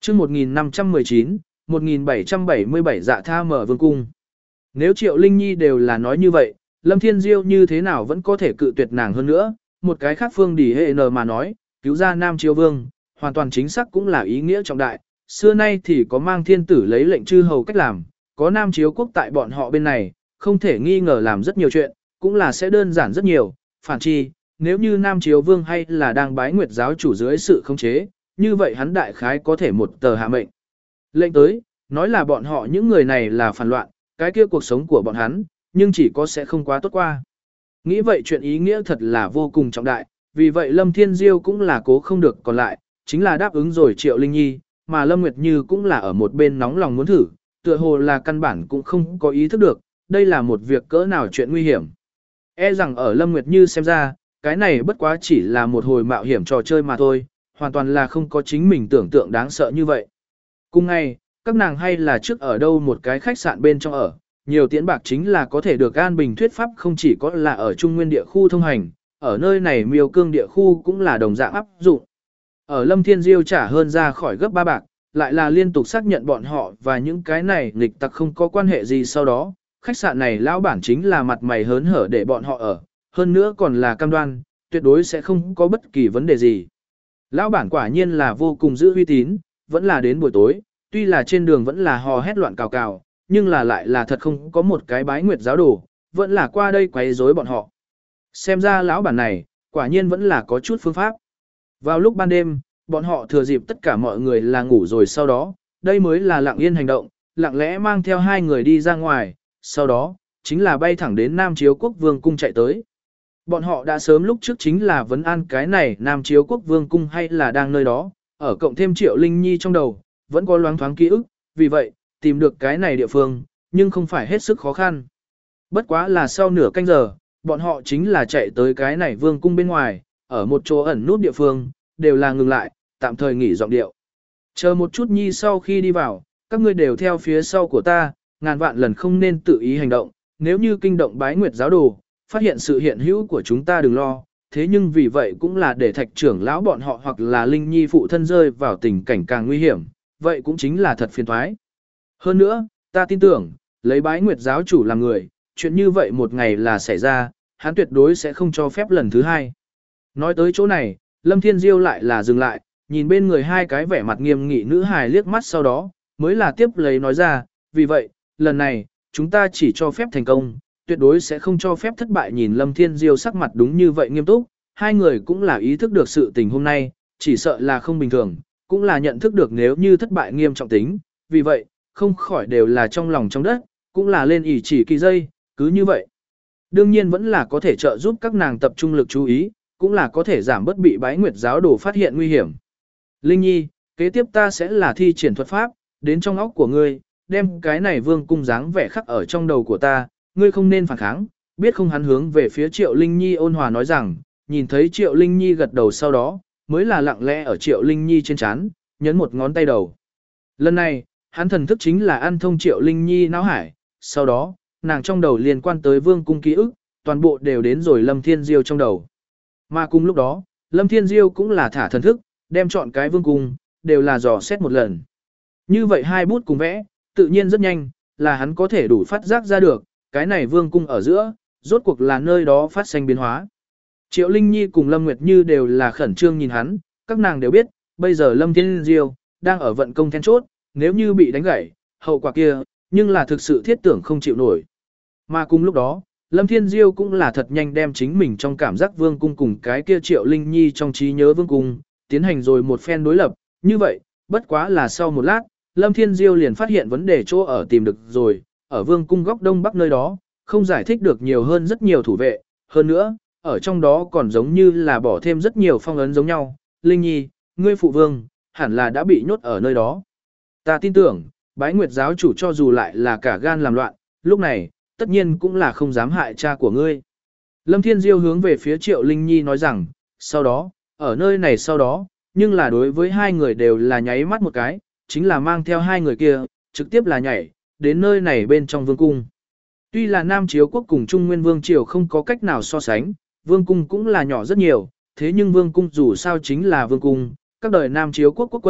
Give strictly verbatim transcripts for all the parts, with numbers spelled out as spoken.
chương một nghìn năm trăm mười chín, một nghìn bảy trăm bảy mươi bảy dạ tha mở vương cung. Nếu Triệu Linh Nhi đều là nói như vậy, Lâm Thiên Diêu như thế nào vẫn có thể cự tuyệt nàng hơn nữa, một cái khác phương đỉ hệ nờ mà nói, cứu ra Nam Chiếu Vương, hoàn toàn chính xác cũng là ý nghĩa trọng đại, xưa nay thì có mang thiên tử lấy lệnh chư hầu cách làm, có Nam Chiếu quốc tại bọn họ bên này, không thể nghi ngờ làm rất nhiều chuyện, cũng là sẽ đơn giản rất nhiều, phản chi, nếu như Nam Chiếu Vương hay là đang bái nguyệt giáo chủ dưới sự khống chế, như vậy hắn đại khái có thể một tờ hạ mệnh. Lệnh tới, nói là bọn họ những người này là phản loạn, cái kia cuộc sống của bọn hắn, nhưng chỉ có sẽ không quá tốt qua. Nghĩ vậy chuyện ý nghĩa thật là vô cùng trọng đại, vì vậy Lâm Thiên Diêu cũng là cố không được còn lại, chính là đáp ứng rồi Triệu Linh Nhi, mà Lâm Nguyệt Như cũng là ở một bên nóng lòng muốn thử, tựa hồ là căn bản cũng không có ý thức được, đây là một việc cỡ nào chuyện nguy hiểm. E rằng ở Lâm Nguyệt Như xem ra, cái này bất quá chỉ là một hồi mạo hiểm trò chơi mà thôi, hoàn toàn là không có chính mình tưởng tượng đáng sợ như vậy. Cùng ngày, các nàng hay là trước ở đâu một cái khách sạn bên trong ở, nhiều tiễn bạc chính là có thể được an bình thuyết pháp không chỉ có là ở Trung Nguyên địa khu thông hành, ở nơi này Miêu Cương địa khu cũng là đồng dạng áp dụng. Ở Lâm Thiên Diêu trả hơn ra khỏi gấp ba bạc, lại là liên tục xác nhận bọn họ và những cái này nghịch tặc không có quan hệ gì sau đó, khách sạn này lão bản chính là mặt mày hớn hở để bọn họ ở, hơn nữa còn là cam đoan, tuyệt đối sẽ không có bất kỳ vấn đề gì. Lão bản quả nhiên là vô cùng giữ uy tín, vẫn là đến buổi tối, tuy là trên đường vẫn là hò hét loạn cào cào, nhưng là lại là thật không có một cái bái nguyệt giáo đồ, vẫn là qua đây quấy rối bọn họ. Xem ra lão bản này, quả nhiên vẫn là có chút phương pháp. Vào lúc ban đêm, bọn họ thừa dịp tất cả mọi người là ngủ rồi sau đó, đây mới là lặng yên hành động, lặng lẽ mang theo hai người đi ra ngoài, sau đó, chính là bay thẳng đến Nam Chiếu Quốc Vương cung chạy tới. Bọn họ đã sớm lúc trước chính là vấn an cái này Nam Chiếu Quốc Vương cung hay là đang nơi đó, ở cộng thêm Triệu Linh Nhi trong đầu, vẫn có loáng thoáng ký ức, vì vậy, tìm được cái này địa phương, nhưng không phải hết sức khó khăn. Bất quá là sau nửa canh giờ, bọn họ chính là chạy tới cái này vương cung bên ngoài, ở một chỗ ẩn nút địa phương, đều là ngừng lại, tạm thời nghỉ giọng điệu. Chờ một chút nhi sau khi đi vào, các ngươi đều theo phía sau của ta, ngàn vạn lần không nên tự ý hành động, nếu như kinh động bái nguyệt giáo đồ, phát hiện sự hiện hữu của chúng ta đừng lo, thế nhưng vì vậy cũng là để thạch trưởng lão bọn họ hoặc là Linh Nhi phụ thân rơi vào tình cảnh càng nguy hiểm, vậy cũng chính là thật phiền toái. Hơn nữa, ta tin tưởng, lấy bái nguyệt giáo chủ làm người, chuyện như vậy một ngày là xảy ra, hắn tuyệt đối sẽ không cho phép lần thứ hai. Nói tới chỗ này, Lâm Thiên Diêu lại là dừng lại, nhìn bên người hai cái vẻ mặt nghiêm nghị nữ hài liếc mắt sau đó, mới là tiếp lấy nói ra, vì vậy, lần này, chúng ta chỉ cho phép thành công, tuyệt đối sẽ không cho phép thất bại. Nhìn Lâm Thiên Diêu sắc mặt đúng như vậy nghiêm túc, hai người cũng là ý thức được sự tình hôm nay, chỉ sợ là không bình thường, cũng là nhận thức được nếu như thất bại nghiêm trọng tính, vì vậy, không khỏi đều là trong lòng trong đất, cũng là lên ỷ chỉ kỳ dây, cứ như vậy. Đương nhiên vẫn là có thể trợ giúp các nàng tập trung lực chú ý, cũng là có thể giảm bớt bị bái nguyệt giáo đồ phát hiện nguy hiểm. Linh Nhi, kế tiếp ta sẽ là thi triển thuật pháp, đến trong óc của ngươi, đem cái này vương cung dáng vẻ khắc ở trong đầu của ta, ngươi không nên phản kháng, biết không. Hắn hướng về phía Triệu Linh Nhi ôn hòa nói rằng, nhìn thấy Triệu Linh Nhi gật đầu sau đó, mới là lặng lẽ ở Triệu Linh Nhi trên trán nhấn một ngón tay đầu. Lần này, hắn thần thức chính là ăn thông Triệu Linh Nhi não hải, sau đó, nàng trong đầu liên quan tới vương cung ký ức, toàn bộ đều đến rồi Lâm Thiên Diêu trong đầu. Mà cùng lúc đó, Lâm Thiên Diêu cũng là thả thần thức, đem chọn cái vương cung, đều là dò xét một lần. Như vậy hai bút cùng vẽ, tự nhiên rất nhanh, là hắn có thể đủ phát giác ra được, cái này vương cung ở giữa, rốt cuộc là nơi đó phát sinh biến hóa. Triệu Linh Nhi cùng Lâm Nguyệt Như đều là khẩn trương nhìn hắn, các nàng đều biết, bây giờ Lâm Thiên Diêu đang ở vận công then chốt, nếu như bị đánh gãy, hậu quả kia, nhưng là thực sự thiết tưởng không chịu nổi. Mà cùng lúc đó, Lâm Thiên Diêu cũng là thật nhanh đem chính mình trong cảm giác vương cung cùng cái kia Triệu Linh Nhi trong trí nhớ vương cung, tiến hành rồi một phen đối lập, như vậy, bất quá là sau một lát, Lâm Thiên Diêu liền phát hiện vấn đề chỗ ở tìm được rồi, ở vương cung góc đông bắc nơi đó, không giải thích được nhiều hơn rất nhiều thủ vệ, hơn nữa, ở trong đó còn giống như là bỏ thêm rất nhiều phong ấn giống nhau. Linh Nhi, ngươi phụ vương, hẳn là đã bị nhốt ở nơi đó. Ta tin tưởng, bái nguyệt giáo chủ cho dù lại là cả gan làm loạn, lúc này, tất nhiên cũng là không dám hại cha của ngươi. Lâm Thiên Diêu hướng về phía Triệu Linh Nhi nói rằng, sau đó, ở nơi này sau đó, nhưng là đối với hai người đều là nháy mắt một cái, chính là mang theo hai người kia, trực tiếp là nhảy, đến nơi này bên trong vương cung. Tuy là Nam Chiếu quốc cùng Trung Nguyên Vương Triều không có cách nào so sánh, vương cung cũng là nhỏ rất nhiều, thế nhưng vương cung dù sao chính là vương cung, các đời Nam Chiếu quốc quốc quân,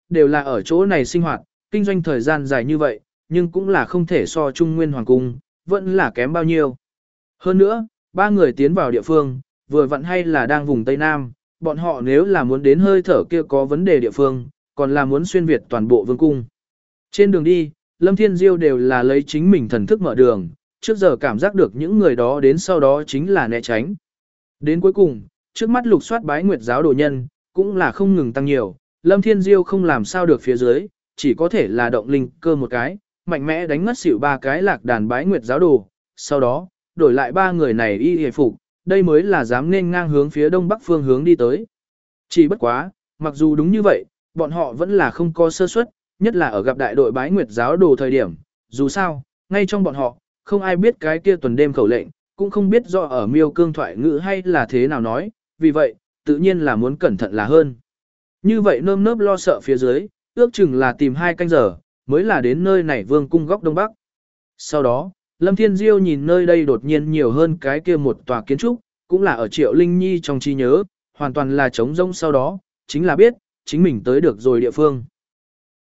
đều là ở chỗ này sinh hoạt, kinh doanh thời gian dài như vậy, nhưng cũng là không thể so Trung Nguyên Hoàng Cung, vẫn là kém bao nhiêu. Hơn nữa, ba người tiến vào địa phương, vừa vặn hay là đang vùng Tây Nam, bọn họ nếu là muốn đến hơi thở kia có vấn đề địa phương, còn là muốn xuyên Việt toàn bộ vương cung. Trên đường đi, Lâm Thiên Diêu đều là lấy chính mình thần thức mở đường, trước giờ cảm giác được những người đó đến sau đó chính là né tránh. Đến cuối cùng, trước mắt lục soát bái nguyệt giáo đồ nhân, cũng là không ngừng tăng nhiều, Lâm Thiên Diêu không làm sao được phía dưới, chỉ có thể là động linh cơ một cái, mạnh mẽ đánh ngất xỉu ba cái lạc đàn bái nguyệt giáo đồ, sau đó, đổi lại ba người này y hề phục, đây mới là dám nên ngang hướng phía đông bắc phương hướng đi tới. Chỉ bất quá, mặc dù đúng như vậy, bọn họ vẫn là không có sơ suất, nhất là ở gặp đại đội bái nguyệt giáo đồ thời điểm, dù sao, ngay trong bọn họ, không ai biết cái kia tuần đêm khẩu lệnh, cũng không biết do ở miêu cương thoại ngữ hay là thế nào nói, vì vậy, tự nhiên là muốn cẩn thận là hơn. Như vậy nơm nớp lo sợ phía dưới, ước chừng là tìm hai canh giờ, mới là đến nơi này vương cung góc đông bắc. Sau đó, Lâm Thiên Diêu nhìn nơi đây đột nhiên nhiều hơn cái kia một tòa kiến trúc, cũng là ở Triệu Linh Nhi trong trí nhớ, hoàn toàn là trống rỗng sau đó, chính là biết, chính mình tới được rồi địa phương.